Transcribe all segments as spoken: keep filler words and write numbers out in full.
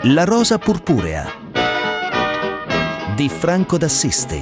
La rosa purpurea di Franco d'Assisi.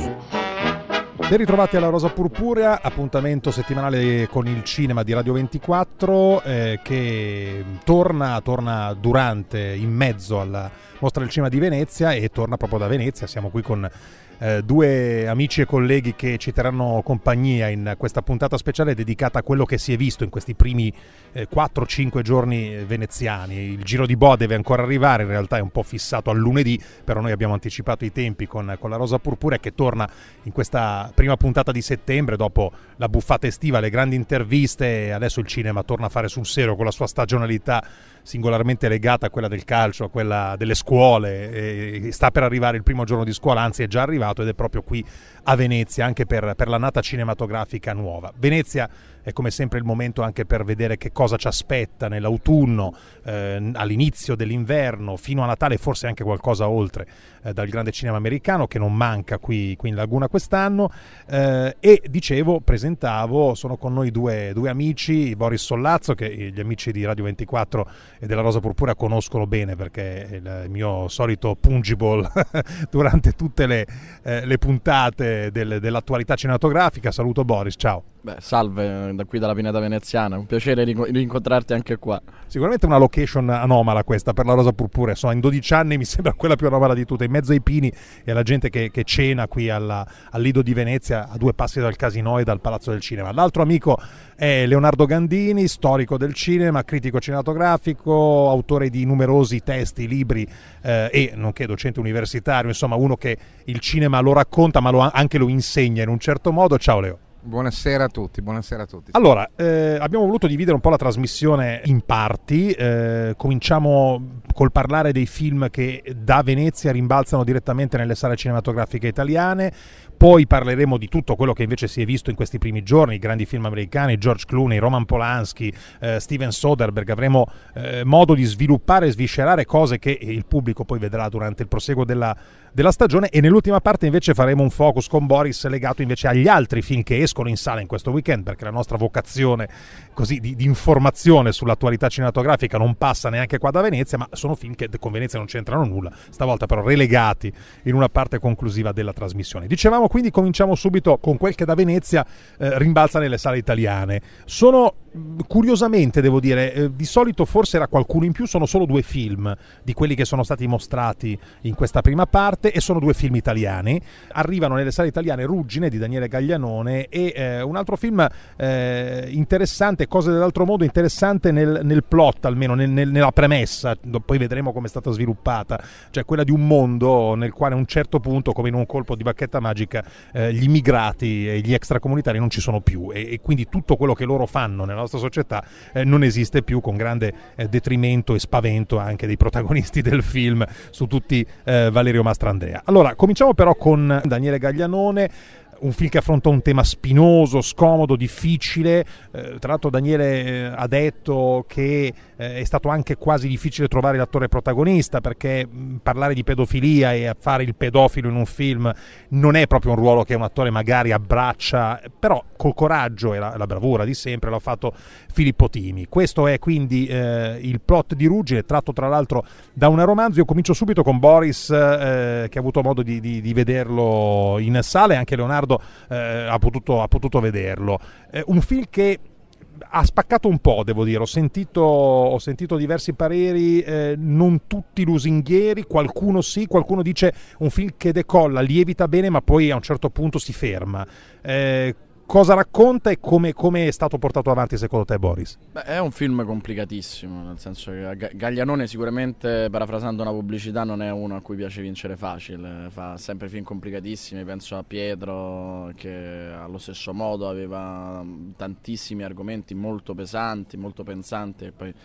Ben ritrovati alla Rosa Purpurea, appuntamento settimanale con il cinema di Radio ventiquattro eh, che torna, torna durante, in mezzo alla Mostra del Cinema di Venezia e torna proprio da Venezia. Siamo qui con eh, due amici e colleghi che ci terranno compagnia in questa puntata speciale dedicata a quello che si è visto in questi primi eh, quattro cinque giorni veneziani. Il giro di boa deve ancora arrivare, in realtà è un po' fissato al lunedì, però noi abbiamo anticipato i tempi con, con la Rosa Purpurea che torna in questa prima puntata di settembre dopo la buffata estiva, le grandi interviste. Adesso il cinema torna a fare sul serio con la sua stagionalità singolarmente legata a quella del calcio, a quella delle scuole, e sta per arrivare il primo giorno di scuola, anzi è già arrivato ed è proprio qui a Venezia anche per, per l'annata cinematografica nuova. Venezia è come sempre il momento anche per vedere che cosa ci aspetta nell'autunno, eh, all'inizio dell'inverno, fino a Natale, forse anche qualcosa oltre, eh, dal grande cinema americano che non manca qui, qui in Laguna quest'anno. Eh, e dicevo, presentavo, sono con noi due, due amici, Boris Sollazzo, che gli amici di Radio ventiquattro e della Rosa Purpurea conoscono bene perché è il mio solito pungible durante tutte le, eh, le puntate del, dell'attualità cinematografica. Saluto Boris, ciao. Beh, salve, da qui dalla Pineta Veneziana, un piacere rincontrarti anche qua. Sicuramente una location anomala questa per la Rosa Purpurea, insomma in dodici anni mi sembra quella più anomala di tutte, in mezzo ai pini e alla gente che, che cena qui alla, al Lido di Venezia, a due passi dal Casino e dal Palazzo del Cinema. L'altro amico è Leonardo Gandini, storico del cinema, critico cinematografico, autore di numerosi testi, libri eh, e nonché docente universitario, insomma uno che il cinema lo racconta ma lo, anche lo insegna in un certo modo. Ciao Leo. Buonasera a tutti, buonasera a tutti. Allora, eh, abbiamo voluto dividere un po' la trasmissione in parti. Eh, cominciamo col parlare dei film che da Venezia rimbalzano direttamente nelle sale cinematografiche italiane. Poi parleremo di tutto quello che invece si è visto in questi primi giorni, i grandi film americani, George Clooney, Roman Polanski, eh, Steven Soderbergh. Avremo eh, modo di sviluppare e sviscerare cose che il pubblico poi vedrà durante il proseguo della, della stagione, e nell'ultima parte invece faremo un focus con Boris legato invece agli altri film che escono in sala in questo weekend, perché la nostra vocazione così di, di informazione sull'attualità cinematografica non passa neanche qua da Venezia, ma sono film che con Venezia non c'entrano nulla, stavolta però relegati in una parte conclusiva della trasmissione. Dicevamo, quindi cominciamo subito con quel che da Venezia eh, rimbalza nelle sale italiane. Sono curiosamente, devo dire, eh, di solito forse era qualcuno in più, sono solo due film di quelli che sono stati mostrati in questa prima parte e sono due film italiani. Arrivano nelle sale italiane Ruggine di Daniele Gaglianone e eh, un altro film eh, interessante, Cose dell'altro mondo, interessante nel, nel plot, almeno nel, nel, nella premessa, poi vedremo come è stata sviluppata, cioè quella di un mondo nel quale a un certo punto, come in un colpo di bacchetta magica, eh, gli immigrati e gli extracomunitari non ci sono più e, e quindi tutto quello che loro fanno nella nostra società eh, non esiste più, con grande eh, detrimento e spavento anche dei protagonisti del film, su tutti eh, Valerio Mastrandrea. Allora, cominciamo però con Daniele Gaglianone, un film che affronta un tema spinoso, scomodo, difficile. Eh, tra l'altro Daniele eh, ha detto che eh, è stato anche quasi difficile trovare l'attore protagonista, perché mh, parlare di pedofilia e fare il pedofilo in un film non è proprio un ruolo che un attore magari abbraccia, però col coraggio e la, la bravura di sempre l'ha fatto Filippo Timi. Questo è quindi eh, il plot di Ruggine, tratto tra l'altro da un romanzo. Io comincio subito con Boris, eh, che ha avuto modo di, di, di vederlo in sala, e anche Leonardo Eh, ha, potuto, ha potuto vederlo. Eh, un film che ha spaccato un po', devo dire. Ho sentito, ho sentito diversi pareri, eh, non tutti lusinghieri, qualcuno sì, qualcuno dice un film che decolla, lievita bene, ma poi a un certo punto si ferma. Eh, Cosa racconta e come, come è stato portato avanti secondo te, Boris? Beh, è un film complicatissimo, nel senso che Gaglianone sicuramente, parafrasando una pubblicità, non è uno a cui piace vincere facile, fa sempre film complicatissimi. Penso a Pietro, che allo stesso modo aveva tantissimi argomenti molto pesanti, molto pensanti, e poi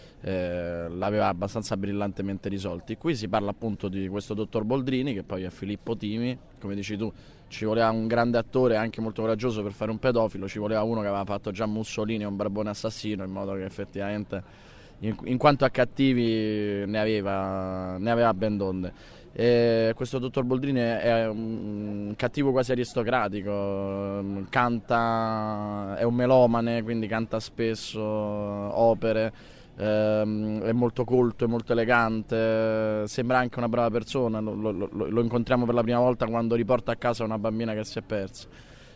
eh, l'aveva abbastanza brillantemente risolti. Qui si parla appunto di questo dottor Boldrini, che poi è Filippo Timi. Come dici tu, ci voleva un grande attore anche molto coraggioso per fare un pedofilo, ci voleva uno che aveva fatto già Mussolini e un barbone assassino, in modo che effettivamente in, in quanto a cattivi ne aveva, ne aveva ben donde. E questo dottor Boldrini è un cattivo quasi aristocratico, canta, è un melomane, quindi canta spesso opere, ehm, è molto colto, è molto elegante, sembra anche una brava persona, lo, lo, lo, lo incontriamo per la prima volta quando riporta a casa una bambina che si è persa.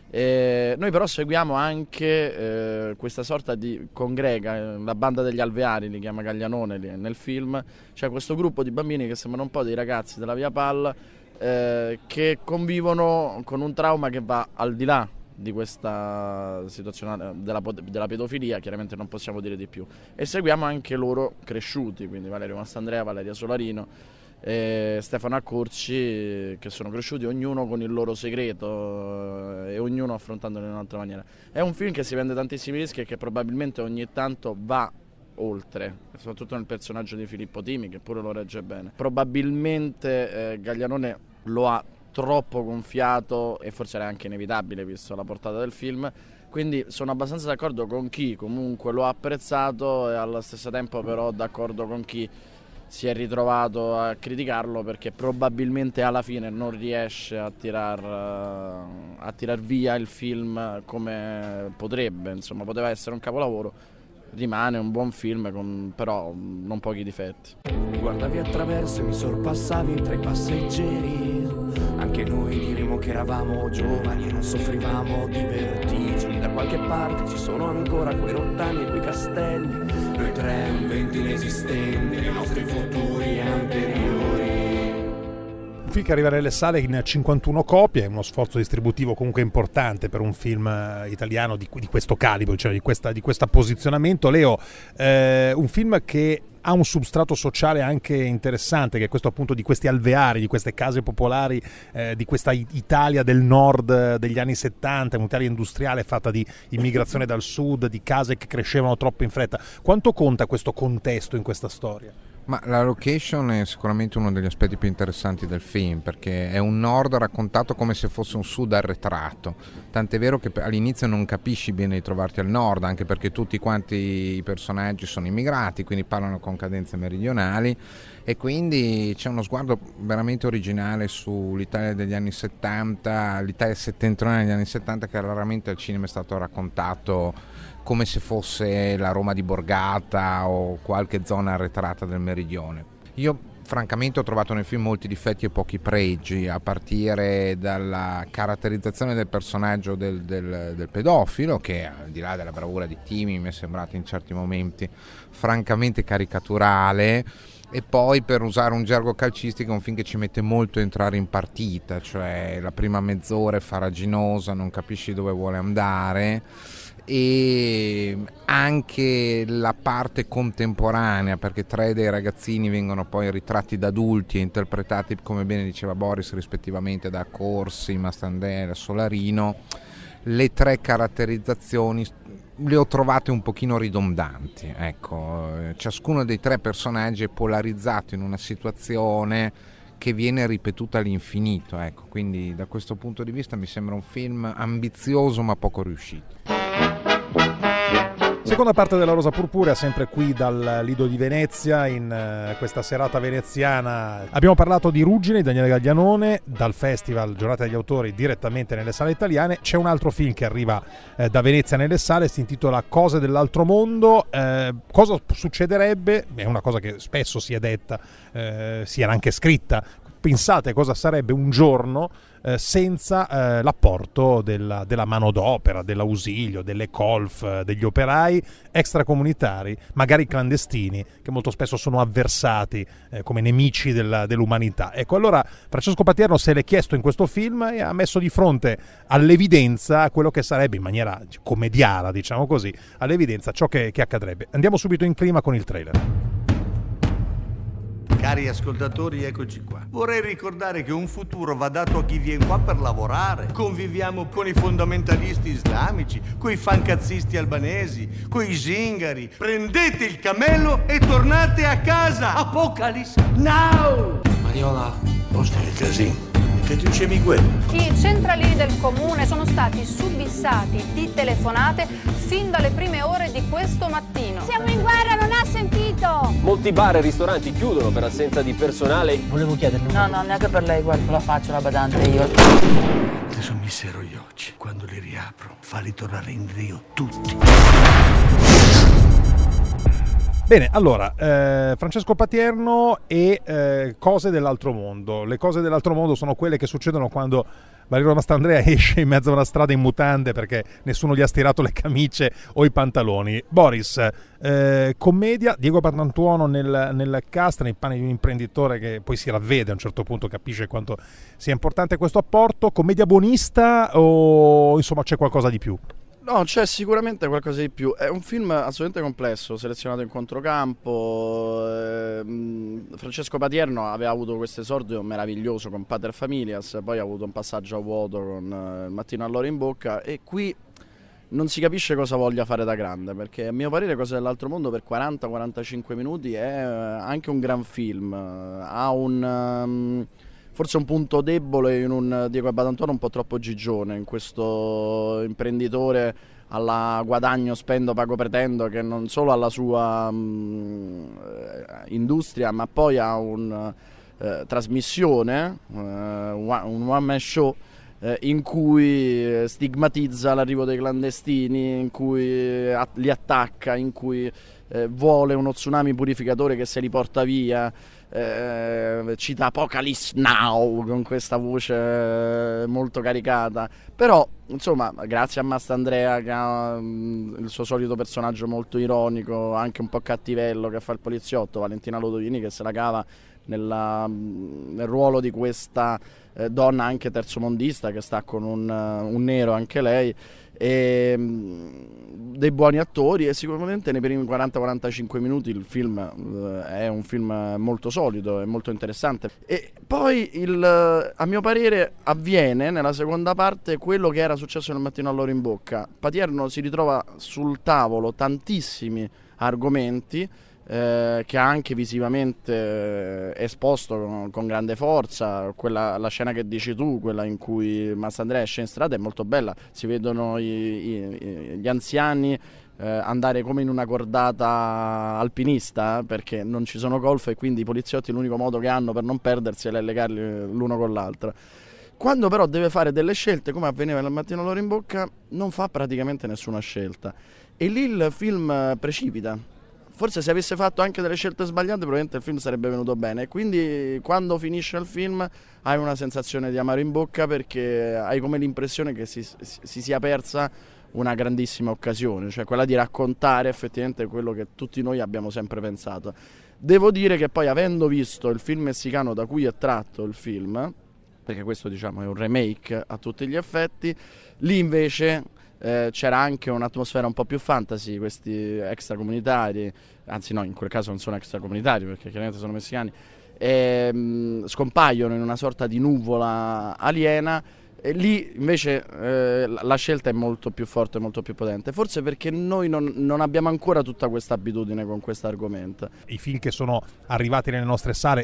E noi però seguiamo anche eh, questa sorta di congrega, la banda degli alveari li chiama Gaglianone nel film, c'è questo gruppo di bambini che sembrano un po' dei ragazzi della Via Palla eh, che convivono con un trauma che va al di là di questa situazione della, della pedofilia, chiaramente non possiamo dire di più, e seguiamo anche loro cresciuti, quindi Valerio Mastandrea, Valeria Solarino e Stefano Accorci, che sono cresciuti ognuno con il loro segreto e ognuno affrontandolo in un'altra maniera. È un film che si prende tantissimi rischi e che probabilmente ogni tanto va oltre, soprattutto nel personaggio di Filippo Timi, che pure lo regge bene. Probabilmente eh, Gaglianone lo ha troppo gonfiato e forse era anche inevitabile visto la portata del film, quindi sono abbastanza d'accordo con chi comunque lo ha apprezzato e allo stesso tempo però d'accordo con chi si è ritrovato a criticarlo, perché probabilmente alla fine non riesce a tirar, a tirar via il film come potrebbe, insomma poteva essere un capolavoro, rimane un buon film con però non pochi difetti. Mi guardavi attraverso e mi sorpassavi tra i passeggeri, anche noi diremo che eravamo giovani e non soffrivamo di vertigini, da qualche parte ci sono ancora quei rottami e quei castelli, noi tre un vento inesistente, i nostri futuri anteriori. Un film che arriva nelle sale in cinquantuno copie, è uno sforzo distributivo comunque importante per un film italiano di, di questo calibro, cioè di questa, di questo posizionamento. Leo, eh, un film che ha un substrato sociale anche interessante, che è questo appunto di questi alveari, di queste case popolari, eh, di questa Italia del nord degli anni settanta, un'Italia industriale fatta di immigrazione dal sud, di case che crescevano troppo in fretta. Quanto conta questo contesto in questa storia? Ma la location è sicuramente uno degli aspetti più interessanti del film, perché è un nord raccontato come se fosse un sud arretrato, tant'è vero che all'inizio non capisci bene di trovarti al nord, anche perché tutti quanti i personaggi sono immigrati, quindi parlano con cadenze meridionali, e quindi c'è uno sguardo veramente originale sull'Italia degli anni settanta, l'Italia settentrionale degli anni settanta, che raramente al cinema è stato raccontato come se fosse la Roma di Borgata o qualche zona arretrata del meridione. Io francamente ho trovato nel film molti difetti e pochi pregi, a partire dalla caratterizzazione del personaggio del, del, del pedofilo, che al di là della bravura di Timi mi è sembrato in certi momenti francamente caricaturale, e poi, per usare un gergo calcistico, è un film che ci mette molto a entrare in partita, cioè la prima mezz'ora è farraginosa, non capisci dove vuole andare, e anche la parte contemporanea, perché tre dei ragazzini vengono poi ritratti da adulti e interpretati, come bene diceva Boris, rispettivamente da Corsi, Mastandrea, Solarino. Le tre caratterizzazioni le ho trovate un pochino ridondanti, ecco, ciascuno dei tre personaggi è polarizzato in una situazione che viene ripetuta all'infinito, ecco, quindi da questo punto di vista mi sembra un film ambizioso ma poco riuscito. Seconda parte della Rosa Purpurea, sempre qui dal Lido di Venezia, in uh, questa serata veneziana. Abbiamo parlato di Ruggine, di Daniele Gaglianone, dal festival Giornata degli Autori direttamente nelle sale italiane. C'è un altro film che arriva eh, da Venezia nelle sale, si intitola Cose dell'altro mondo. Eh, cosa succederebbe? È una cosa che spesso si è detta, eh, si era anche scritta. Pensate cosa sarebbe un giorno eh, senza eh, l'apporto della, della manodopera, dell'ausilio, delle colf, eh, degli operai extracomunitari, magari clandestini, che molto spesso sono avversati eh, come nemici della, dell'umanità. Ecco, allora Francesco Patierno se l'è chiesto in questo film e ha messo di fronte all'evidenza quello che sarebbe, in maniera commediara, diciamo così, all'evidenza ciò che, che accadrebbe. Andiamo subito in clima con il trailer. Cari ascoltatori, eccoci qua. Vorrei ricordare che un futuro va dato a chi viene qua per lavorare. Conviviamo con i fondamentalisti islamici, coi fancazzisti albanesi, coi zingari. Prendete il cammello e tornate a casa. Apocalypse now! Mariola, Posta il casino. Che tu c'è quello? I centralini del comune sono stati subissati di telefonate fin dalle prime ore di questo mattino. Siamo in guerra, non ha sentito! Molti bar e ristoranti chiudono per assenza di personale. Volevo chiederle. No, no, neanche per lei, guarda, la faccio la badante io. Adesso mi serro gli occhi. Quando li riapro, falli tornare in Rio tutti. Bene, allora, eh, Francesco Patierno e eh, Cose dell'altro mondo. Le cose dell'altro mondo sono quelle che succedono quando Valerio Mastandrea esce in mezzo a una strada in mutande perché nessuno gli ha stirato le camicie o i pantaloni. Boris, eh, commedia, Diego Patantuono nel, nel cast, nei panni di un imprenditore che poi si ravvede a un certo punto, capisce quanto sia importante questo apporto. Commedia buonista o insomma c'è qualcosa di più? No, c'è sicuramente qualcosa di più. È un film assolutamente complesso, selezionato in controcampo. Ehm, Francesco Patierno aveva avuto questo esordio meraviglioso con Pater Familias, poi ha avuto un passaggio a vuoto con eh, Il mattino all'ora in bocca, e qui non si capisce cosa voglia fare da grande, perché a mio parere Cose dell'altro mondo per quaranta quarantacinque minuti è anche un gran film. Ha un... Um, forse un punto debole in un Diego Patantuono un po' troppo gigione, in questo imprenditore alla guadagno, spendo, pago, pretendo, che non solo ha la sua mh, industria, ma poi ha una eh, trasmissione, eh, un one man show eh, in cui stigmatizza l'arrivo dei clandestini, in cui at- li attacca, in cui eh, vuole uno tsunami purificatore che se li porta via. Eh, cita Apocalypse Now con questa voce molto caricata, però insomma grazie a Mastandrea che ha um, il suo solito personaggio molto ironico, anche un po' cattivello, che fa il poliziotto, Valentina Lodovini, che se la cava nella, nel ruolo di questa eh, donna anche terzomondista che sta con un, un nero anche lei, e um, dei buoni attori, e sicuramente nei primi quaranta quarantacinque minuti il film uh, è un film molto solido e molto interessante. E poi il, a mio parere avviene nella seconda parte quello che era successo nel mattino all'ora in bocca. Patierno si ritrova sul tavolo tantissimi argomenti eh, che ha anche visivamente eh, esposto con, con grande forza. Quella, la scena che dici tu, quella in cui Mastandrea esce in strada, è molto bella, si vedono i, i, gli anziani eh, andare come in una cordata alpinista, perché non ci sono golf e quindi i poliziotti l'unico modo che hanno per non perdersi è legarli l'uno con l'altro. Quando però deve fare delle scelte, come avveniva nel mattino all'ora in bocca, non fa praticamente nessuna scelta, e lì il film precipita. Forse se avesse fatto anche delle scelte sbagliate probabilmente il film sarebbe venuto bene, e quindi quando finisce il film hai una sensazione di amaro in bocca, perché hai come l'impressione che si, si sia persa una grandissima occasione, cioè quella di raccontare effettivamente quello che tutti noi abbiamo sempre pensato. Devo dire che poi, avendo visto il film messicano da cui è tratto il film, perché questo diciamo è un remake a tutti gli effetti, lì invece eh, c'era anche un'atmosfera un po' più fantasy, questi extracomunitari, anzi no, in quel caso non sono extracomunitari perché chiaramente sono messicani, e, mh, scompaiono in una sorta di nuvola aliena, e lì invece eh, la scelta è molto più forte, molto più potente, forse perché noi non, non abbiamo ancora tutta questa abitudine con questo argomento. I film che sono arrivati nelle nostre sale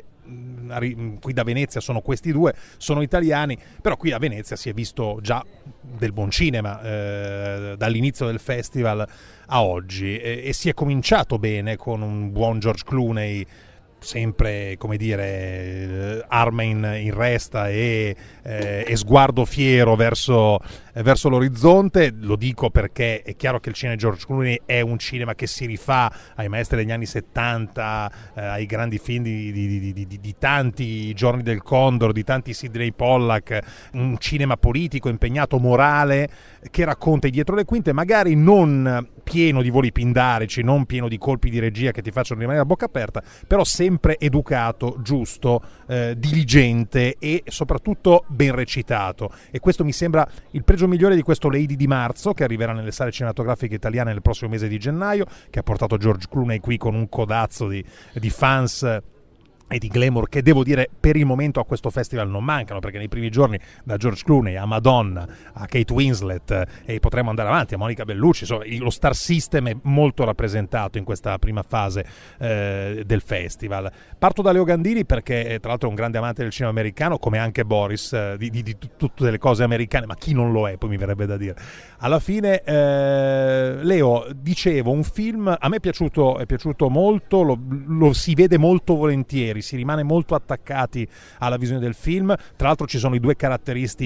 qui da Venezia sono questi due, sono italiani, però qui a Venezia si è visto già del buon cinema eh, dall'inizio del festival a oggi, e, e si è cominciato bene con un buon George Clooney, sempre, come dire, arma in, in resta e, eh, e sguardo fiero verso, eh, verso l'orizzonte. Lo dico perché è chiaro che il cinema di George Clooney è un cinema che si rifà ai maestri degli anni settanta, eh, ai grandi film di, di, di, di, di tanti Giorni del Condor, di tanti Sidney Pollack, un cinema politico, impegnato, morale, che racconta dietro le quinte, magari non pieno di voli pindarici, non pieno di colpi di regia che ti facciano rimanere a bocca aperta, però sempre educato, giusto, eh, diligente e soprattutto ben recitato. E questo mi sembra il pregio migliore di questo Lady di marzo, che arriverà nelle sale cinematografiche italiane nel prossimo mese di gennaio, che ha portato George Clooney qui con un codazzo di, di fans e di glamour che, devo dire, per il momento a questo festival non mancano, perché nei primi giorni da George Clooney a Madonna a Kate Winslet, e potremmo andare avanti a Monica Bellucci, insomma, lo star system è molto rappresentato in questa prima fase eh, del festival. Parto da Leo Gandini perché tra l'altro è un grande amante del cinema americano, come anche Boris, eh, di, di, di tutte le cose americane, ma chi non lo è, poi mi verrebbe da dire. Alla fine eh, Leo, dicevo, un film a me è piaciuto, è piaciuto molto, lo, lo si vede molto volentieri, si rimane molto attaccati alla visione del film. Tra l'altro ci sono i due caratteristi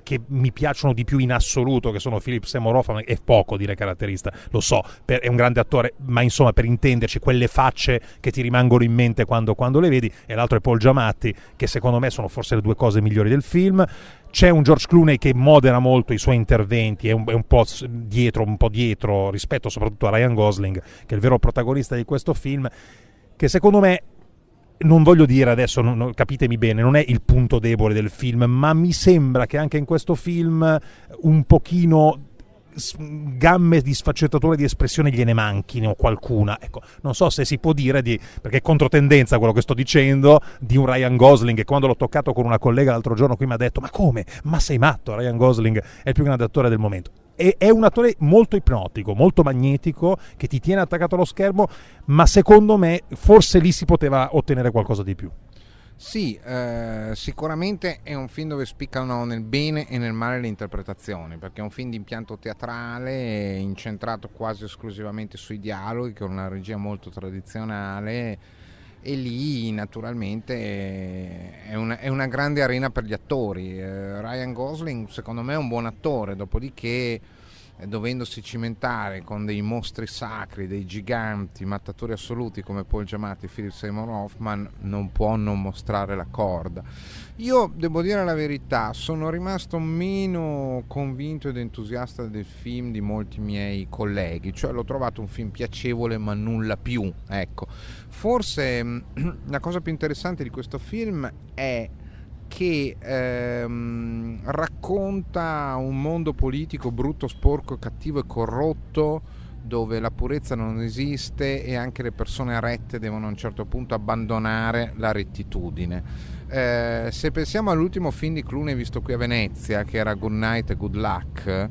che mi piacciono di più in assoluto, che sono Philip Seymour Hoffman, è poco dire caratterista, lo so, per, è un grande attore, ma insomma, per intenderci, quelle facce che ti rimangono in mente quando, quando le vedi, e l'altro è Paul Giamatti, che secondo me sono forse le due cose migliori del film. C'è un George Clooney che modera molto i suoi interventi, è un, è un po' dietro, un po' dietro rispetto soprattutto a Ryan Gosling, che è il vero protagonista di questo film, che secondo me, non voglio dire adesso, non, non, capitemi bene, non è il punto debole del film, ma mi sembra che anche in questo film un pochino gamme di sfaccettature di espressione gliene manchino qualcuna. Ecco, non so se si può dire di, perché è controtendenza quello che sto dicendo, di un Ryan Gosling, che quando l'ho toccato con una collega l'altro giorno qui mi ha detto: ma come? Ma sei matto? Ryan Gosling è il più grande attore del momento. E è un attore molto ipnotico, molto magnetico, che ti tiene attaccato allo schermo, ma secondo me forse lì si poteva ottenere qualcosa di più. Sì, eh, sicuramente è un film dove spiccano nel bene e nel male le interpretazioni, perché è un film di impianto teatrale incentrato quasi esclusivamente sui dialoghi, con una regia molto tradizionale, e lì naturalmente è una, è una grande arena per gli attori. eh, Ryan Gosling secondo me è un buon attore, dopodiché eh, dovendosi cimentare con dei mostri sacri, dei giganti mattatori assoluti come Paul Giamatti e Philip Seymour Hoffman, non può non mostrare la corda. Io devo dire la verità, sono rimasto meno convinto ed entusiasta del film di molti miei colleghi, cioè l'ho trovato un film piacevole ma nulla più, ecco. Forse la cosa più interessante di questo film è che ehm, racconta un mondo politico brutto, sporco, cattivo e corrotto, dove la purezza non esiste e anche le persone rette devono a un certo punto abbandonare la rettitudine. Eh, se pensiamo all'ultimo film di Clooney visto qui a Venezia, che era Good Night e Good Luck,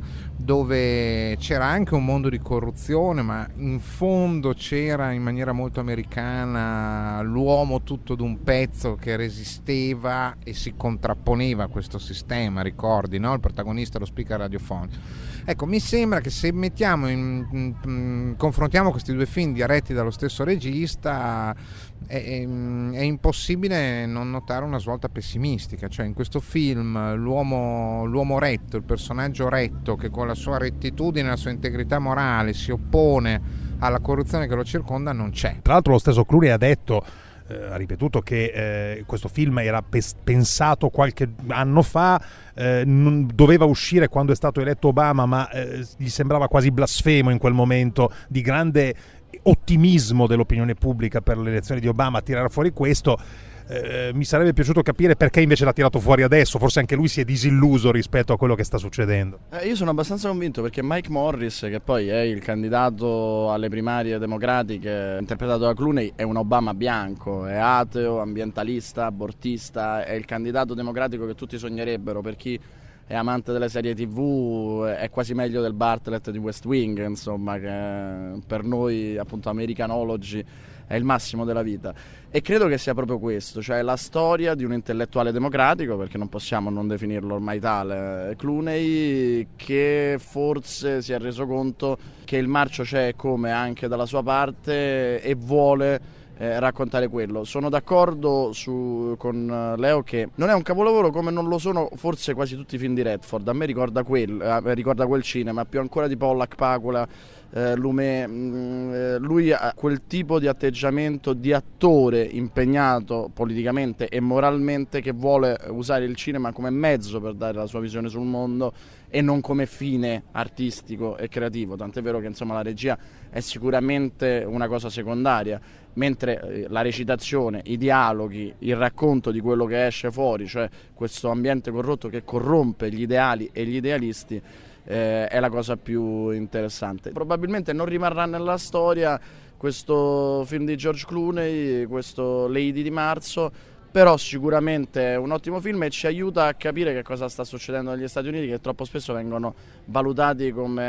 dove c'era anche un mondo di corruzione, ma in fondo c'era in maniera molto americana l'uomo tutto d'un pezzo che resisteva e si contrapponeva a questo sistema, ricordi, no? Il protagonista, lo speaker radiofonico. Ecco, mi sembra che se mettiamo in, in, in, confrontiamo questi due film diretti dallo stesso regista, è, è, è impossibile non notare una svolta pessimistica. Cioè, in questo film l'uomo, l'uomo retto, il personaggio retto, che con la sua rettitudine e la sua integrità morale si oppone alla corruzione che lo circonda, non c'è. Tra l'altro lo stesso Clooney ha detto, eh, ha ripetuto che eh, questo film era pes- pensato qualche anno fa, eh, non doveva uscire quando è stato eletto Obama, ma eh, gli sembrava quasi blasfemo in quel momento di grande ottimismo dell'opinione pubblica per le elezioni di Obama tirare fuori questo. Eh, mi sarebbe piaciuto capire perché invece l'ha tirato fuori adesso. Forse anche lui si è disilluso rispetto a quello che sta succedendo. Eh, io sono abbastanza convinto, perché Mike Morris, che poi è il candidato alle primarie democratiche interpretato da Clooney, è un Obama bianco, è ateo, ambientalista, abortista, è il candidato democratico che tutti sognerebbero. Per chi è amante delle serie tivù è quasi meglio del Bartlett di West Wing, insomma, che per noi appunto Americanology è il massimo della vita. E credo che sia proprio questo, cioè la storia di un intellettuale democratico, perché non possiamo non definirlo ormai tale, Clooney, che forse si è reso conto che il marcio c'è come anche dalla sua parte e vuole Eh, raccontare quello. Sono d'accordo su, con Leo che non è un capolavoro come non lo sono forse quasi tutti i film di Redford. A me ricorda quel, eh, ricorda quel cinema, più ancora di Pollack, Pakula, eh, Lumet. Mh, lui ha quel tipo di atteggiamento di attore impegnato politicamente e moralmente, che vuole usare il cinema come mezzo per dare la sua visione sul mondo e non come fine artistico e creativo. Tant'è vero che insomma la regia è sicuramente una cosa secondaria, mentre la recitazione, i dialoghi, il racconto di quello che esce fuori, cioè questo ambiente corrotto che corrompe gli ideali e gli idealisti, eh, è la cosa più interessante. Probabilmente non rimarrà nella storia questo film di George Clooney, questo Lady di marzo, però sicuramente è un ottimo film e ci aiuta a capire che cosa sta succedendo negli Stati Uniti, che troppo spesso vengono valutati come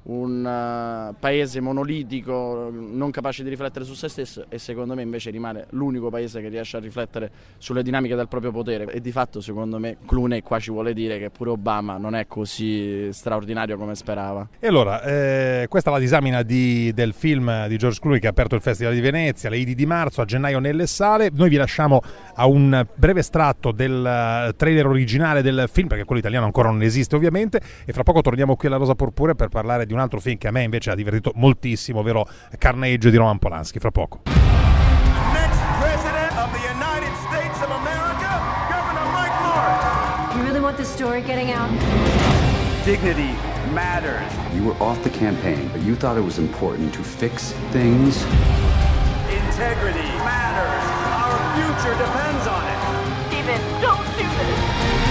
un uh, paese monolitico non capace di riflettere su se stesso, e secondo me invece rimane l'unico paese che riesce a riflettere sulle dinamiche del proprio potere. E di fatto secondo me Clooney qua ci vuole dire che pure Obama non è così straordinario come sperava. E allora eh, questa è la disamina di, del film di George Clooney che ha aperto il Festival di Venezia, le Idi di marzo, a gennaio nelle sale. Noi vi lasciamo a un breve estratto del trailer originale del film, perché quello italiano ancora non esiste ovviamente, e fra poco torniamo qui alla Rosa Purpurea per parlare di un altro film che a me invece ha divertito moltissimo, ovvero Carnage di Roman Polanski. Fra poco. Next president of the United States of America, Governor Mike Morris. You really want this story getting out? Dignity matters. You were off the campaign, but you thought it was important to fix things. Integrity matters. Our future depends on it. Steven, don't do this.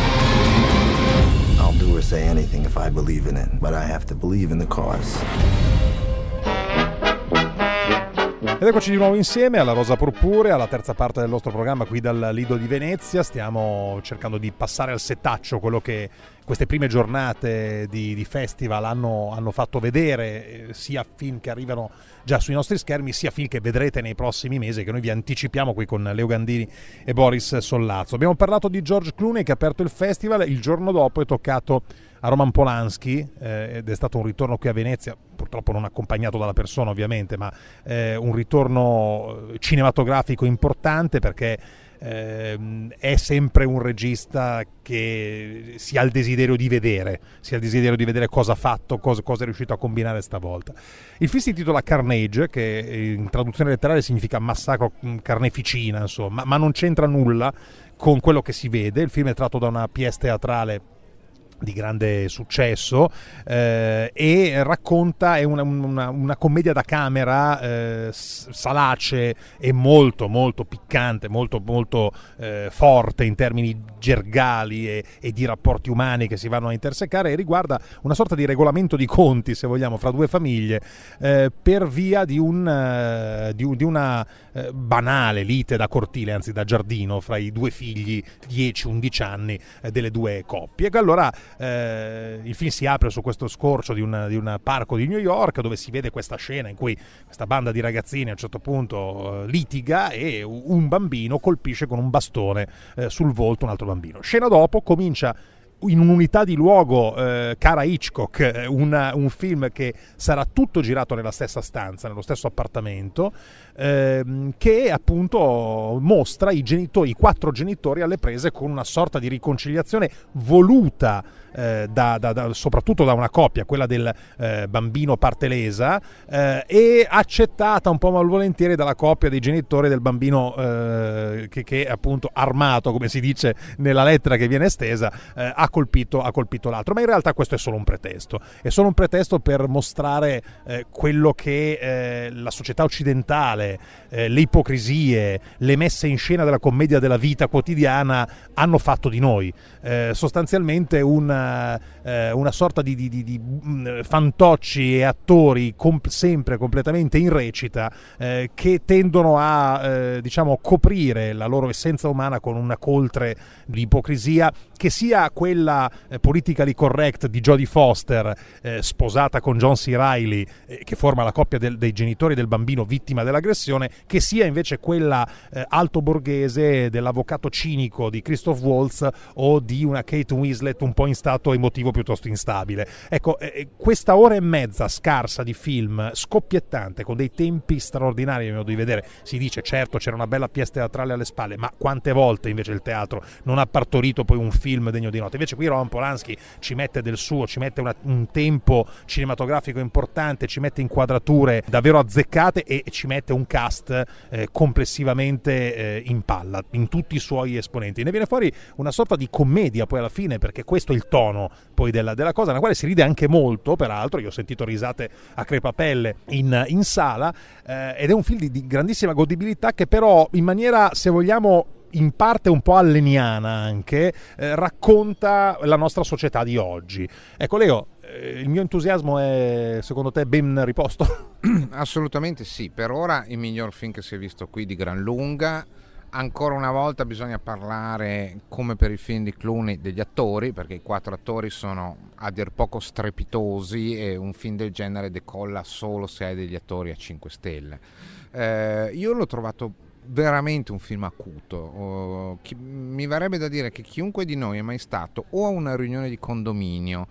I'll do or say anything if I believe in it, but I have to believe in the cause. Ed eccoci di nuovo insieme alla Rosa Purpurea, alla terza parte del nostro programma qui dal Lido di Venezia. Stiamo cercando di passare al setaccio quello che queste prime giornate di, di festival hanno, hanno fatto vedere, eh, sia film che arrivano già sui nostri schermi, sia film che vedrete nei prossimi mesi, che noi vi anticipiamo qui con Leo Gandini e Boris Sollazzo. Abbiamo parlato di George Clooney che ha aperto il festival, il giorno dopo è toccato a Roman Polanski eh, ed è stato un ritorno qui a Venezia, purtroppo non accompagnato dalla persona ovviamente, ma eh, un ritorno cinematografico importante, perché eh, è sempre un regista che si ha il desiderio di vedere, si ha il desiderio di vedere cosa ha fatto, cosa, cosa è riuscito a combinare stavolta. Il film si intitola Carnage, che in traduzione letterale significa massacro, carneficina, insomma, ma non c'entra nulla con quello che si vede. Il film è tratto da una pièce teatrale di grande successo eh, e racconta, è una, una, una commedia da camera eh, salace e molto molto piccante, molto molto eh, forte in termini gergali e, e di rapporti umani che si vanno a intersecare, e riguarda una sorta di regolamento di conti, se vogliamo, fra due famiglie eh, per via di, un, eh, di, un, di una eh, banale lite da cortile, anzi da giardino, fra i due figli dieci undici anni eh, delle due coppie. E allora Eh, il film si apre su questo scorcio di un, di un parco di New York, dove si vede questa scena in cui questa banda di ragazzini a un certo punto eh, litiga e un bambino colpisce con un bastone eh, sul volto un altro bambino. Scena dopo comincia in un'unità di luogo eh, cara Hitchcock, una, un film che sarà tutto girato nella stessa stanza, nello stesso appartamento, ehm, che appunto mostra i genitori, i quattro genitori alle prese con una sorta di riconciliazione voluta eh, da, da, da, soprattutto da una coppia, quella del eh, bambino partelesa, eh, e accettata un po' malvolentieri dalla coppia dei genitori del bambino eh, che, che appunto armato, come si dice nella lettera che viene estesa, eh, ha colpito, ha colpito l'altro. Ma in realtà questo è solo un pretesto, è solo un pretesto per mostrare eh, quello che eh, la società occidentale, eh, le ipocrisie, le messe in scena della commedia della vita quotidiana hanno fatto di noi. Eh, sostanzialmente una, eh, una sorta di, di, di, di fantocci e attori comp- sempre completamente in recita, eh, che tendono a eh, diciamo coprire la loro essenza umana con una coltre di ipocrisia, che sia quella eh, politically correct di Jodie Foster, eh, sposata con John C. Reilly, eh, che forma la coppia del, dei genitori del bambino vittima dell'aggressione, che sia invece quella eh, alto borghese dell'avvocato cinico di Christoph Waltz o di una Kate Winslet un po' in stato emotivo piuttosto instabile. Ecco, eh, questa ora e mezza scarsa di film scoppiettante, con dei tempi straordinari a mio modo di vedere, si dice certo c'era una bella pièce teatrale alle spalle, ma quante volte invece il teatro non ha partorito poi un film degno di nota? Invece qui Roman Polanski ci mette del suo, ci mette una, un tempo cinematografico importante, ci mette inquadrature davvero azzeccate e ci mette un cast eh, complessivamente eh, in palla in tutti i suoi esponenti. Ne viene fuori una sorta di commedia poi alla fine, perché questo è il tono poi della, della cosa, nella quale si ride anche molto, peraltro io ho sentito risate a crepapelle in, in sala, eh, ed è un film di, di grandissima godibilità, che però in maniera, se vogliamo, in parte un po' alleniana anche, eh, racconta la nostra società di oggi. Ecco Leo, eh, il mio entusiasmo è secondo te ben riposto? Assolutamente sì, per ora il miglior film che si è visto qui di gran lunga. Ancora una volta bisogna parlare, come per il film di Clooney, degli attori, perché i quattro attori sono a dir poco strepitosi e un film del genere decolla solo se hai degli attori a cinque stelle. Eh, io l'ho trovato veramente un film acuto. Oh, chi, mi verrebbe da dire che chiunque di noi è mai stato o a una riunione di condominio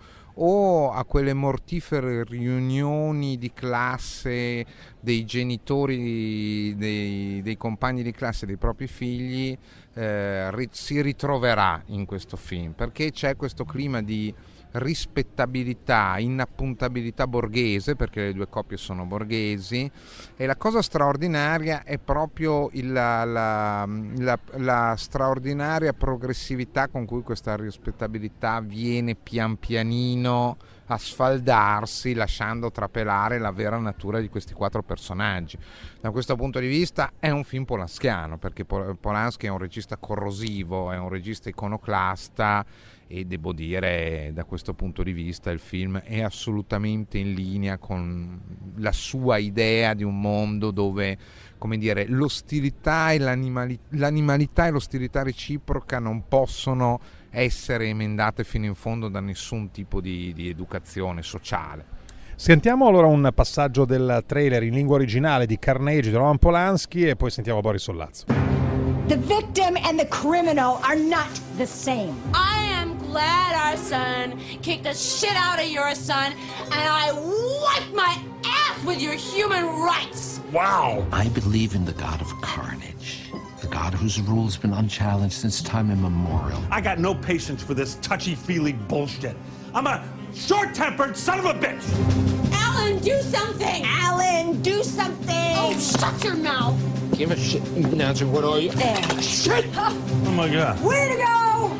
o a quelle mortifere riunioni di classe dei genitori, dei, dei compagni di classe dei propri figli, eh, ri, si ritroverà in questo film, perché c'è questo clima di rispettabilità, inappuntabilità borghese, perché le due coppie sono borghesi, e la cosa straordinaria è proprio il, la, la, la, la straordinaria progressività con cui questa rispettabilità viene pian pianino a sfaldarsi, lasciando trapelare la vera natura di questi quattro personaggi. Da questo punto di vista è un film polanskiano, perché Polanski è un regista corrosivo, è un regista iconoclasta, e devo dire, da questo punto di vista il film è assolutamente in linea con la sua idea di un mondo dove, come dire, l'ostilità e l'animali- l'animalità e l'ostilità reciproca non possono essere emendate fino in fondo da nessun tipo di, di educazione sociale. Sentiamo allora un passaggio del trailer in lingua originale di Carnage di Roman Polanski e poi sentiamo Boris Sollazzo. The victim and the criminal are not the same. I am glad our son kicked the shit out of your son, and I wiped my ass with your human rights. Wow! I believe in the god of carnage. The god whose rule has been unchallenged since time immemorial. I got no patience for this touchy-feely bullshit. I'm a short-tempered son of a bitch! Alan, do something! Alan, do something! Oh, shut your mouth! Give a shit, announcer, what are you? There. Shit! Oh my god. Way to go!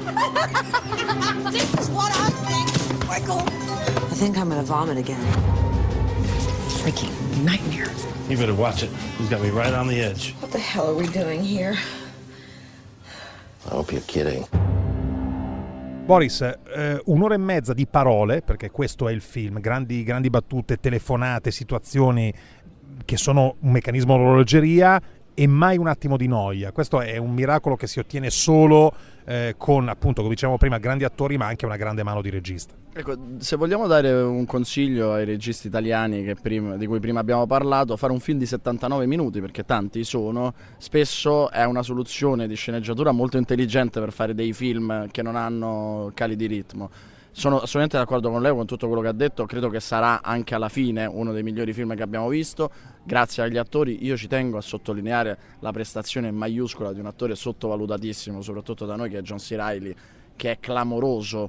This is what I think, Michael. I think I'm gonna vomit again. Freaking nightmare. You better watch it. He's got me right on the edge. What the hell are we doing here? I hope you're kidding. Boris, eh, un'ora e mezza di parole, perché questo è il film, grandi, grandi battute, telefonate, situazioni che sono un meccanismo d'orologeria e mai un attimo di noia. Questo è un miracolo che si ottiene solo eh, con, appunto, come dicevamo prima, grandi attori ma anche una grande mano di regista. Ecco, se vogliamo dare un consiglio ai registi italiani che prima, di cui prima abbiamo parlato, fare un film di settantanove minuti, perché tanti sono, spesso è una soluzione di sceneggiatura molto intelligente per fare dei film che non hanno cali di ritmo. Sono assolutamente d'accordo con lei, con tutto quello che ha detto, credo che sarà anche alla fine uno dei migliori film che abbiamo visto, grazie agli attori. Io ci tengo a sottolineare la prestazione maiuscola di un attore sottovalutatissimo, soprattutto da noi, che è John C. Reilly, che è clamoroso,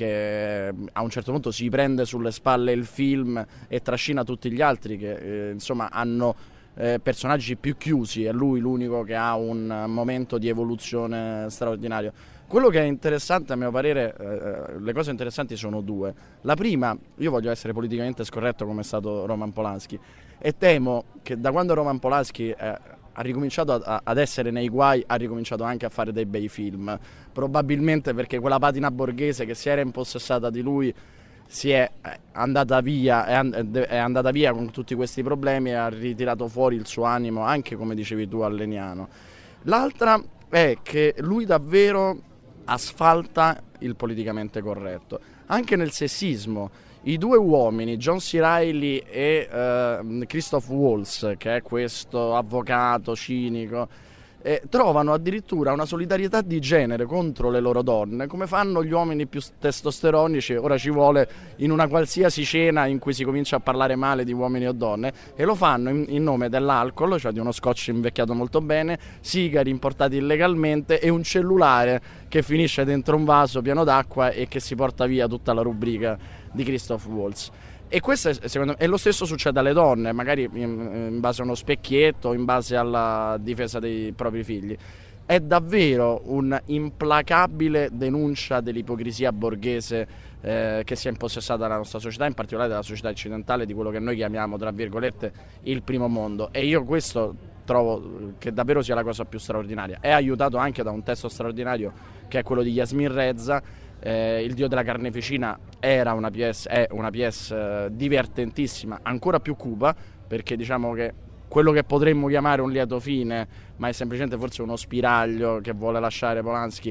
che a un certo punto si prende sulle spalle il film e trascina tutti gli altri che eh, insomma hanno eh, personaggi più chiusi, è lui l'unico che ha un momento di evoluzione straordinario. Quello che è interessante, a mio parere, eh, le cose interessanti sono due. La prima, io voglio essere politicamente scorretto come è stato Roman Polanski, e temo che da quando Roman Polanski eh, ha ricominciato a, ad essere nei guai, ha ricominciato anche a fare dei bei film, probabilmente perché quella patina borghese che si era impossessata di lui si è andata via, è, and- è andata via con tutti questi problemi e ha ritirato fuori il suo animo, anche come dicevi tu, alleniano. L'altra è che lui davvero asfalta il politicamente corretto, anche nel sessismo. I due uomini, John C. Reilly e uh, Christoph Waltz, che è questo avvocato cinico, eh, trovano addirittura una solidarietà di genere contro le loro donne, come fanno gli uomini più testosteronici. Ora ci vuole in una qualsiasi cena in cui si comincia a parlare male di uomini o donne, e lo fanno in, in nome dell'alcol, cioè di uno scotch invecchiato molto bene, sigari importati illegalmente e un cellulare che finisce dentro un vaso pieno d'acqua e che si porta via tutta la rubrica di Christoph Waltz. E questo è, secondo me, e lo stesso succede alle donne, magari in, in base a uno specchietto, in base alla difesa dei propri figli. È davvero un'implacabile denuncia dell'ipocrisia borghese eh, che si è impossessata della nostra società, in particolare della società occidentale, di quello che noi chiamiamo, tra virgolette, il primo mondo. E io questo trovo che davvero sia la cosa più straordinaria. È aiutato anche da un testo straordinario che è quello di Yasmin Reza. Eh, Il Dio della carneficina era una pièce, è una pièce eh, divertentissima, ancora più cupa, perché diciamo che quello che potremmo chiamare un lieto fine, ma è semplicemente forse uno spiraglio che vuole lasciare Polanski,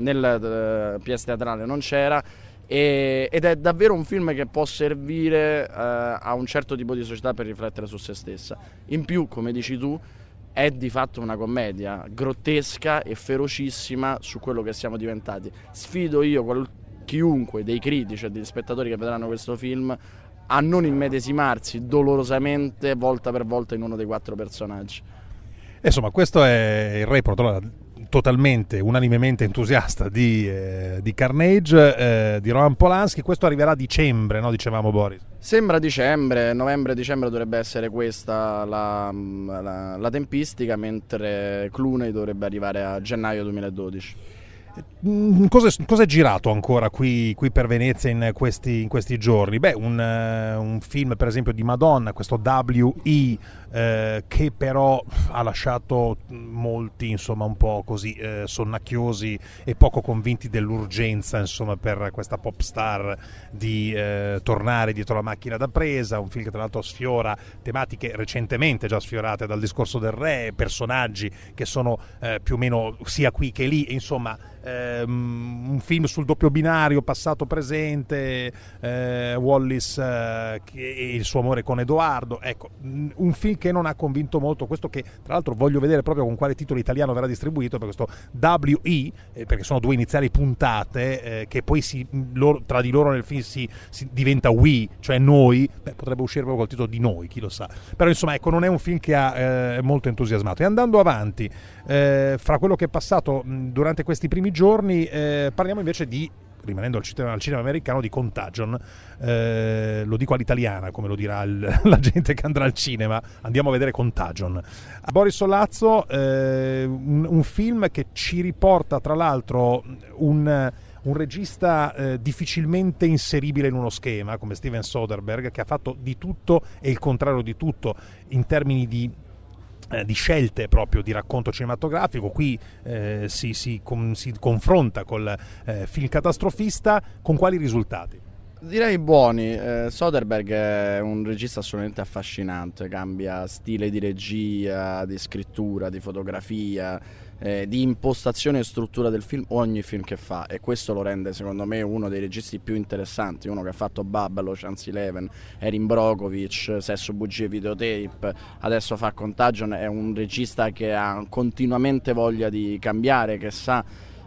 nel uh, pièce teatrale non c'era, e, ed è davvero un film che può servire uh, a un certo tipo di società per riflettere su se stessa. In più, come dici tu, è di fatto una commedia grottesca e ferocissima su quello che siamo diventati. Sfido io qual- chiunque dei critici e degli spettatori che vedranno questo film a non immedesimarsi dolorosamente volta per volta in uno dei quattro personaggi. Insomma, questo è il report, allora, totalmente, unanimemente entusiasta di, eh, di Carnage, eh, di Roman Polanski. Questo arriverà a dicembre, no? Dicevamo, Boris. Sembra dicembre, novembre-dicembre dovrebbe essere questa la, la, la tempistica, mentre Clooney dovrebbe arrivare a gennaio duemiladodici. Cosa, cosa è girato ancora qui, qui per Venezia in questi, in questi giorni? Beh, un, uh, un film per esempio di Madonna, questo W E, eh, che però ha lasciato molti insomma un po' così eh, sonnacchiosi e poco convinti dell'urgenza insomma per questa pop star di eh, tornare dietro la macchina da presa. Un film che tra l'altro sfiora tematiche recentemente già sfiorate dal Discorso del Re, personaggi che sono eh, più o meno sia qui che lì, insomma Um, un film sul doppio binario passato-presente, eh, Wallis eh, che, e il suo amore con Edoardo. Ecco, un film che non ha convinto molto, questo che tra l'altro voglio vedere proprio con quale titolo italiano verrà distribuito, per questo W E, eh, perché sono due iniziali puntate eh, che poi si, loro, tra di loro nel film si, si diventa we, cioè noi. Beh, potrebbe uscire proprio col titolo di Noi, chi lo sa. Però insomma, ecco, non è un film che ha eh, molto entusiasmato. E andando avanti, eh, fra quello che è passato mh, durante questi primi giorni, eh, parliamo invece di, rimanendo al cinema, al cinema americano, di Contagion. Eh, lo dico all'italiana, come lo dirà il, la gente che andrà al cinema. Andiamo a vedere Contagion. Boris Sollazzo, eh, un, un film che ci riporta tra l'altro un un regista eh, difficilmente inseribile in uno schema come Steven Soderbergh, che ha fatto di tutto e il contrario di tutto in termini di Eh, di scelte proprio di racconto cinematografico. Qui eh, si, si, com, si confronta col eh, film catastrofista. Con quali risultati? Direi buoni. eh, Soderbergh è un regista assolutamente affascinante, cambia stile di regia, di scrittura, di fotografia, eh, di impostazione e struttura del film ogni film che fa, e questo lo rende secondo me uno dei registi più interessanti. Uno che ha fatto Babel, Ocean's Eleven, Erin Brockovich, Sesso, Bugie, Videotape, adesso fa Contagion. È un regista che ha continuamente voglia di cambiare, che sa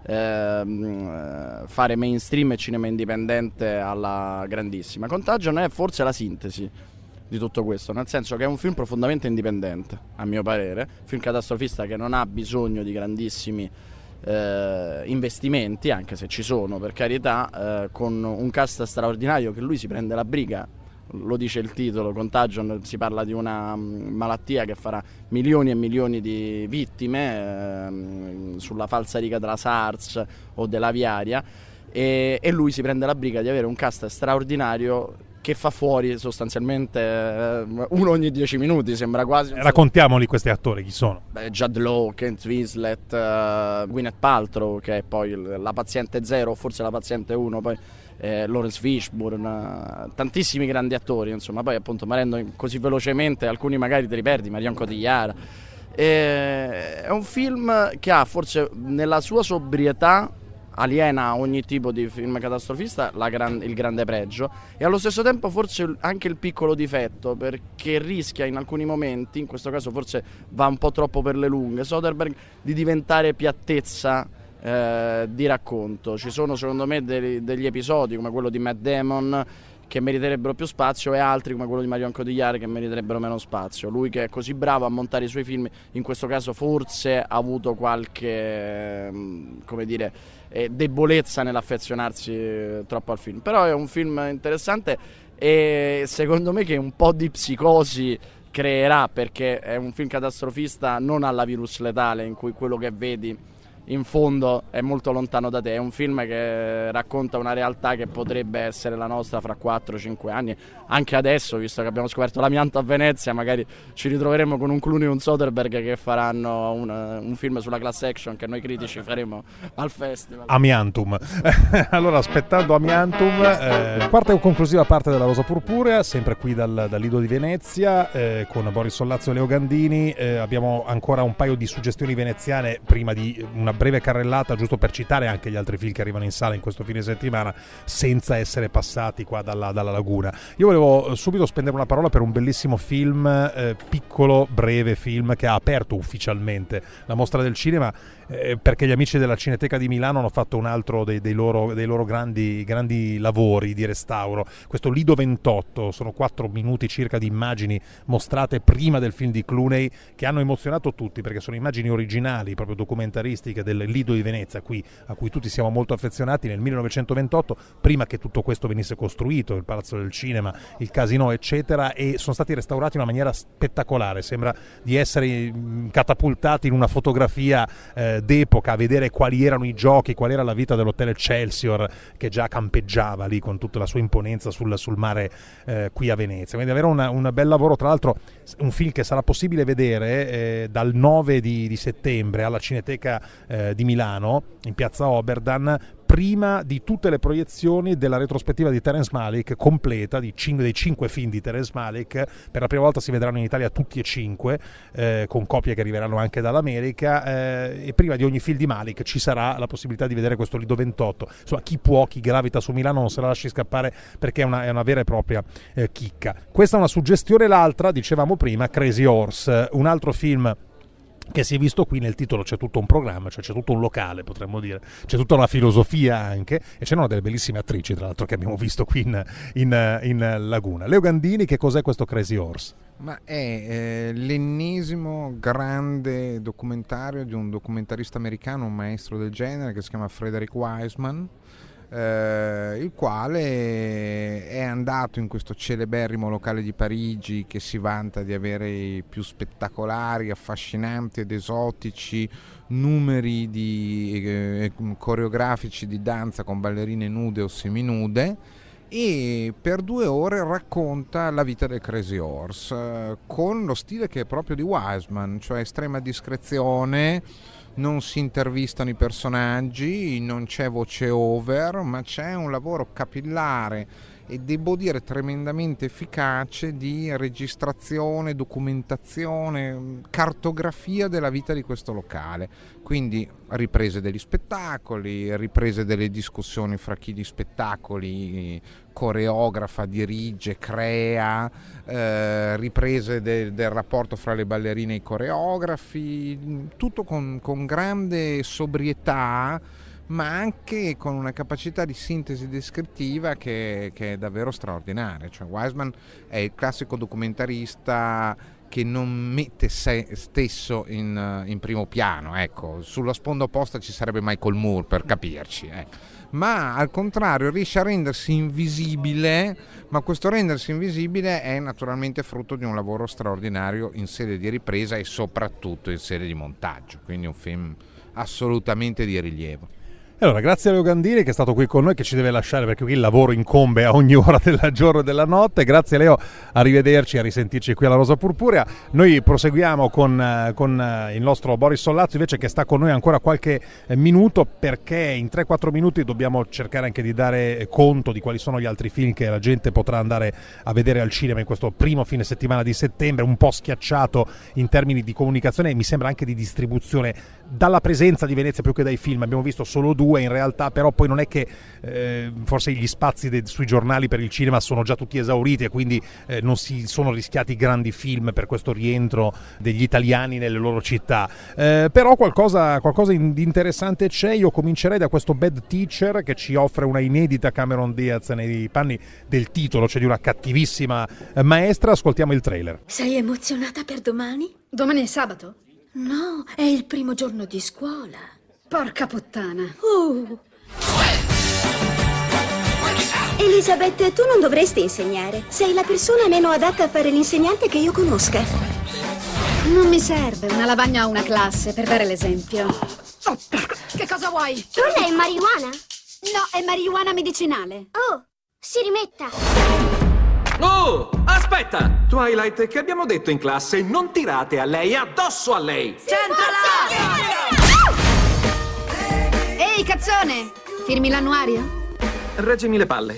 eh, fare mainstream e cinema indipendente alla grandissima. Contagion è forse la sintesi di tutto questo, nel senso che è un film profondamente indipendente, a mio parere, film catastrofista che non ha bisogno di grandissimi eh, investimenti, anche se ci sono, per carità, eh, con un cast straordinario che lui si prende la briga. Lo dice il titolo, Contagion, si parla di una malattia che farà milioni e milioni di vittime eh, sulla falsariga della SARS o dell'aviaria, e, e lui si prende la briga di avere un cast straordinario che fa fuori sostanzialmente eh, uno ogni dieci minuti, sembra quasi. Raccontiamoli questi attori, chi sono? Beh, Judd Law, Kent Winslet, uh, Gwyneth Paltrow, che è poi la paziente zero, forse la paziente uno, poi eh, Lawrence Fishburne, uh, tantissimi grandi attori, insomma. Poi appunto marendo così velocemente, alcuni magari te li perdi, Marion Cotillard. E, è un film che ha forse nella sua sobrietà, aliena a ogni tipo di film catastrofista, la gran, il grande pregio, e allo stesso tempo forse anche il piccolo difetto, perché rischia in alcuni momenti, in questo caso forse va un po' troppo per le lunghe, Soderbergh, di diventare piattezza eh, di racconto. Ci sono secondo me degli, degli episodi come quello di Matt Damon che meriterebbero più spazio, e altri come quello di Marion Cotillard che meriterebbero meno spazio. Lui che è così bravo a montare i suoi film, in questo caso forse ha avuto qualche, come dire, eh, debolezza nell'affezionarsi eh, troppo al film. Però è un film interessante, e secondo me che un po' di psicosi creerà, perché è un film catastrofista non alla Virus Letale, in cui quello che vedi in fondo è molto lontano da te, è un film che racconta una realtà che potrebbe essere la nostra fra quattro cinque anni, anche adesso, visto che abbiamo scoperto l'amianto a Venezia, magari ci ritroveremo con un Clooney e un Soderbergh che faranno un, un film sulla class action che noi critici faremo al festival. Amiantum. Allora, aspettando Amiantum, eh, quarta e conclusiva parte della Rosa Purpurea, sempre qui dal, dal Lido di Venezia, eh, con Boris Sollazzo e Leo Gandini. Eh, abbiamo ancora un paio di suggestioni veneziane prima di una breve carrellata, giusto per citare anche gli altri film che arrivano in sala in questo fine settimana, senza essere passati qua dalla, dalla laguna. Io volevo subito spendere una parola per un bellissimo film, eh, piccolo, breve film che ha aperto ufficialmente la Mostra del Cinema, eh, perché gli amici della Cineteca di Milano hanno fatto un altro dei, dei loro, dei loro grandi, grandi lavori di restauro, questo Lido ventotto. Sono quattro minuti circa di immagini mostrate prima del film di Clooney, che hanno emozionato tutti, perché sono immagini originali, proprio documentaristiche, del Lido di Venezia, qui, a cui tutti siamo molto affezionati, nel millenovecentoventotto, prima che tutto questo venisse costruito, il Palazzo del Cinema, il Casino, eccetera, e sono stati restaurati in una maniera spettacolare. Sembra di essere catapultati in una fotografia eh, d'epoca, a vedere quali erano i giochi, qual era la vita dell'Hotel Excelsior, che già campeggiava lì con tutta la sua imponenza sul, sul mare eh, qui a Venezia. Quindi davvero una, un bel lavoro, tra l'altro un film che sarà possibile vedere eh, dal nove di, di settembre alla Cineteca eh, di Milano, in piazza Oberdan, prima di tutte le proiezioni della retrospettiva di Terrence Malick completa, di cinque, dei cinque film di Terrence Malick. Per la prima volta si vedranno in Italia tutti e cinque, eh, con copie che arriveranno anche dall'America, eh, e prima di ogni film di Malick ci sarà la possibilità di vedere questo Lido ventotto. Insomma, chi può, chi gravita su Milano non se la lasci scappare, perché è una, è una vera e propria eh, chicca. Questa è una suggestione. L'altra, dicevamo prima, Crazy Horse, un altro film che si è visto qui. Nel titolo c'è tutto un programma, cioè c'è tutto un locale, potremmo dire, c'è tutta una filosofia anche, e c'erano delle bellissime attrici, tra l'altro, che abbiamo visto qui in, in, in Laguna. Leo Gandini, che cos'è questo Crazy Horse? Ma è eh, l'ennesimo grande documentario di un documentarista americano, un maestro del genere, che si chiama Frederick Wiseman, Eh, il quale è andato in questo celeberrimo locale di Parigi che si vanta di avere i più spettacolari, affascinanti ed esotici numeri di, eh, coreografici di danza con ballerine nude o seminude, e per due ore racconta la vita del Crazy Horse eh, con lo stile che è proprio di Wiseman, cioè estrema discrezione. Non si intervistano i personaggi, non c'è voce over, ma c'è un lavoro capillare e devo dire tremendamente efficace di registrazione, documentazione, cartografia della vita di questo locale. Quindi riprese degli spettacoli, riprese delle discussioni fra chi di spettacoli coreografa, dirige, crea, eh, riprese de, del rapporto fra le ballerine e i coreografi, tutto con, con grande sobrietà, ma anche con una capacità di sintesi descrittiva che, che è davvero straordinaria. Cioè, Wiseman è il classico documentarista che non mette se stesso in, in primo piano, ecco. Sulla sponda opposta ci sarebbe Michael Moore, per capirci, eh. Ma al contrario riesce a rendersi invisibile, ma questo rendersi invisibile è naturalmente frutto di un lavoro straordinario in sede di ripresa e soprattutto in sede di montaggio, quindi un film assolutamente di rilievo. Allora, grazie a Leo Gandini, che è stato qui con noi, che ci deve lasciare perché qui il lavoro incombe a ogni ora del giorno e della notte. Grazie Leo, arrivederci, a risentirci qui alla Rosa Purpurea. Noi proseguiamo con, con il nostro Boris Sollazzo, invece, che sta con noi ancora qualche minuto, perché in tre quattro minuti dobbiamo cercare anche di dare conto di quali sono gli altri film che la gente potrà andare a vedere al cinema in questo primo fine settimana di settembre, un po' schiacciato in termini di comunicazione e mi sembra anche di distribuzione, dalla presenza di Venezia più che dai film. Abbiamo visto solo due in realtà, però poi non è che eh, forse gli spazi de- sui giornali per il cinema sono già tutti esauriti e quindi eh, non si sono rischiati grandi film per questo rientro degli italiani nelle loro città, eh, però qualcosa, qualcosa di interessante c'è. Io comincerei da questo Bad Teacher, che ci offre una inedita Cameron Diaz nei panni del titolo, cioè di una cattivissima maestra. Ascoltiamo il trailer. Sei emozionata per domani? Domani è sabato? No, è il primo giorno di scuola. Porca puttana. Uh. Elisabeth, tu non dovresti insegnare. Sei la persona meno adatta a fare l'insegnante che io conosca. Non mi serve una lavagna o una classe per dare l'esempio. Oh, porca. vuoi? Quella è marijuana? No, è marijuana medicinale. Oh, si rimetta. Oh, aspetta! Twilight, che abbiamo detto in classe? Non tirate a lei, addosso a lei! Centrala! Ehi, cazzone! Firmi l'annuario? Reggimi le palle.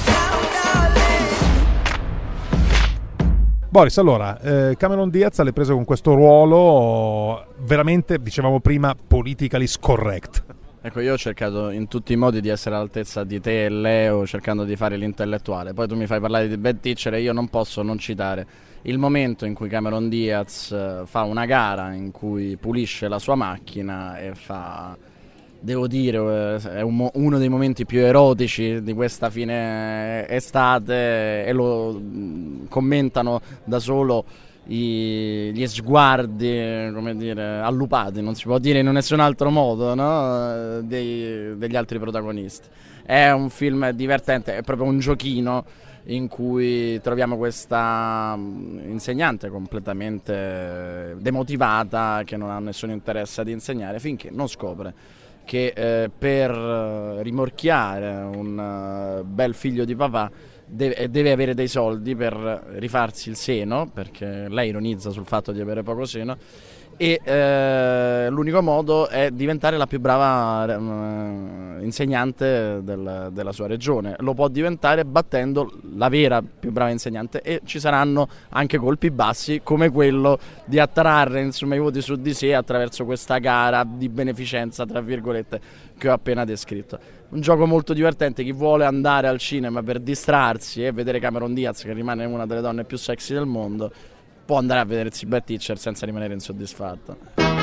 Boris, allora, eh, Cameron Diaz l'hai preso con questo ruolo veramente, dicevamo prima, politically scorrect. Ecco, io ho cercato in tutti i modi di essere all'altezza di te e Leo, cercando di fare l'intellettuale. Poi tu mi fai parlare di Bad Teacher e io non posso non citare il momento in cui Cameron Diaz fa una gara in cui pulisce la sua macchina e fa, devo dire, è un, uno dei momenti più erotici di questa fine estate, e lo commentano da solo I, gli sguardi, come dire, allupati, non si può dire in nessun altro modo, no? Dei, degli altri protagonisti. È un film divertente, è proprio un giochino in cui troviamo questa insegnante completamente demotivata che non ha nessun interesse ad insegnare, finché non scopre che eh, per rimorchiare un uh, bel figlio di papà Deve, deve avere dei soldi per rifarsi il seno, perché lei ironizza sul fatto di avere poco seno, e eh, l'unico modo è diventare la più brava eh, insegnante del, della sua regione. Lo può diventare battendo la vera più brava insegnante, e ci saranno anche colpi bassi come quello di attrarre insomma i voti su di sé attraverso questa gara di beneficenza, tra virgolette, che ho appena descritto. Un gioco molto divertente. Chi vuole andare al cinema per distrarsi e vedere Cameron Diaz, che rimane una delle donne più sexy del mondo, può andare a vedersi Bad Teacher senza rimanere insoddisfatto.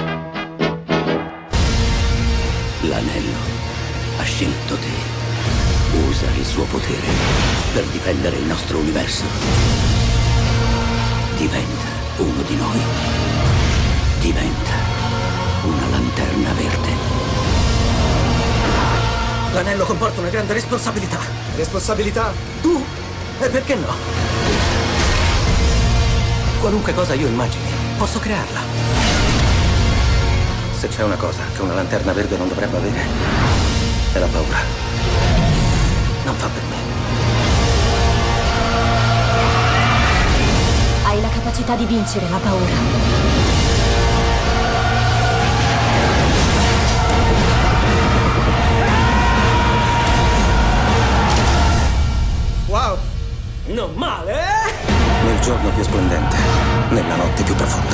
L'anello ha scelto te. Usa il suo potere per difendere il nostro universo. Diventa uno di noi. Diventa una lanterna verde. L'anello comporta una grande responsabilità. Responsabilità? Tu? E perché no? Qualunque cosa io immagini, posso crearla. Se c'è una cosa che una lanterna verde non dovrebbe avere, è la paura. Non fa per me. Hai la capacità di vincere la paura. Wow! Non male, eh? Nel giorno più splendente, nella notte più profonda.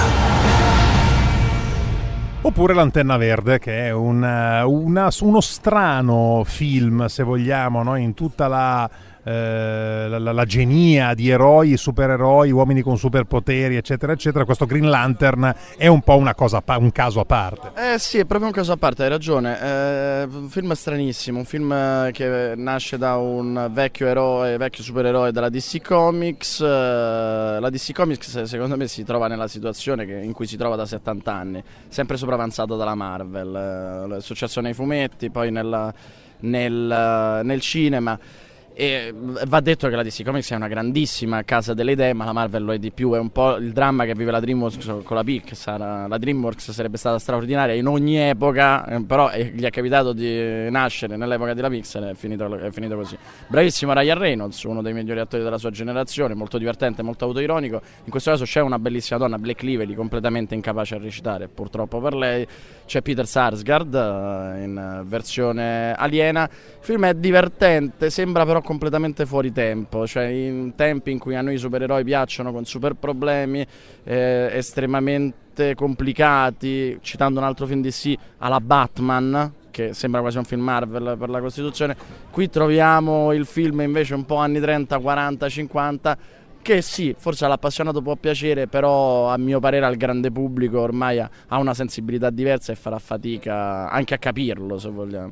Oppure Lanterna Verde, che è un, una, uno strano film, se vogliamo, no? In tutta la, eh, la, la, la genia di eroi, supereroi, uomini con superpoteri, eccetera, eccetera. Questo Green Lantern è un po' una cosa, un caso a parte. Eh sì, è proprio un caso a parte, hai ragione. Eh, un film stranissimo, un film che nasce da un vecchio eroe, vecchio supereroe della D C Comics. Eh, la D C Comics secondo me si trova nella situazione che, in cui si trova da settanta anni, sempre sopravanzato dalla Marvel. Eh, è successo nei fumetti, poi nella, nel, nel cinema. E va detto che la D C Comics è una grandissima casa delle idee, ma la Marvel lo è di più. È un po' il dramma che vive la DreamWorks con la Pixar. La DreamWorks sarebbe stata straordinaria in ogni epoca, però gli è capitato di nascere nell'epoca della Pixar e è finito, è finito così. Bravissimo Ryan Reynolds, uno dei migliori attori della sua generazione, molto divertente, molto autoironico. In questo caso c'è una bellissima donna, Blake Lively, completamente incapace a recitare, purtroppo per lei. C'è Peter Sarsgaard in versione aliena. Il film è divertente, sembra però completamente fuori tempo, cioè in tempi in cui a noi i supereroi piacciono, con super problemi eh, estremamente complicati, citando un altro film D C alla Batman, che sembra quasi un film Marvel per la Costituzione. Qui troviamo il film invece un po' anni trenta, quaranta, cinquanta, che sì, forse all'appassionato può piacere, però a mio parere al grande pubblico ormai ha, ha una sensibilità diversa e farà fatica anche a capirlo, se vogliamo.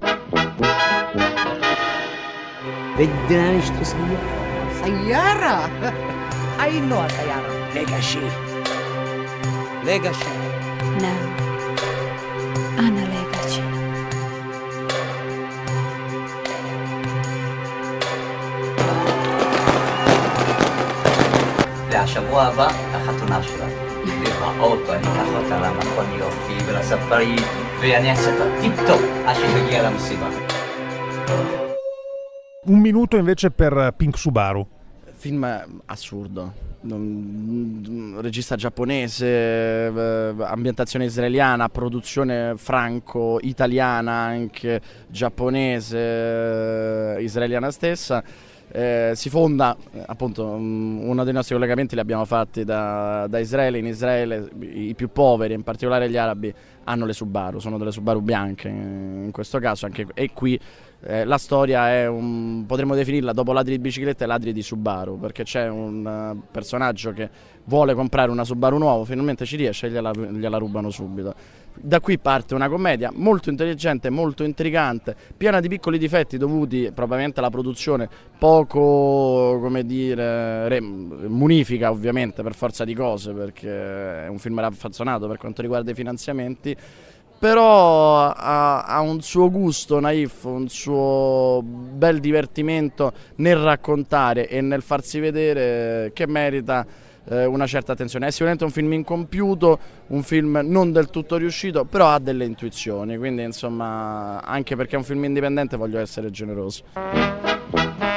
بدنا نشتري سيارة سيارة أي نوع سيارة؟ ليجاشي ليجاشي نعم أنا ليجاشي العشاء بوابة أخذت ناشرة يبقى أوتو إنك أخذت على مكونيو fi bela sapari beaniasata tip top asci la musiba. Un minuto invece per Pink Subaru. Film assurdo, regista giapponese, ambientazione israeliana, produzione franco-italiana, anche giapponese, israeliana stessa. Eh, si fonda, appunto, uno dei nostri collegamenti li abbiamo fatti da, da Israele. In Israele i più poveri, in particolare gli arabi, hanno le Subaru, sono delle Subaru bianche in questo caso, anche, e qui eh, la storia è un, potremmo definirla, dopo ladri di biciclette, ladri di Subaru, perché c'è un uh, personaggio che vuole comprare una Subaru nuova, finalmente ci riesce e gliela, gliela rubano subito. Da qui parte una commedia molto intelligente, molto intrigante, piena di piccoli difetti dovuti probabilmente alla produzione poco, come dire, re, munifica ovviamente per forza di cose, perché è un film raffazzonato per quanto riguarda i finanziamenti, però ha, ha un suo gusto naif, un suo bel divertimento nel raccontare e nel farsi vedere, che merita una certa attenzione. È sicuramente un film incompiuto, un film non del tutto riuscito, però ha delle intuizioni, quindi insomma, anche perché è un film indipendente voglio essere generoso.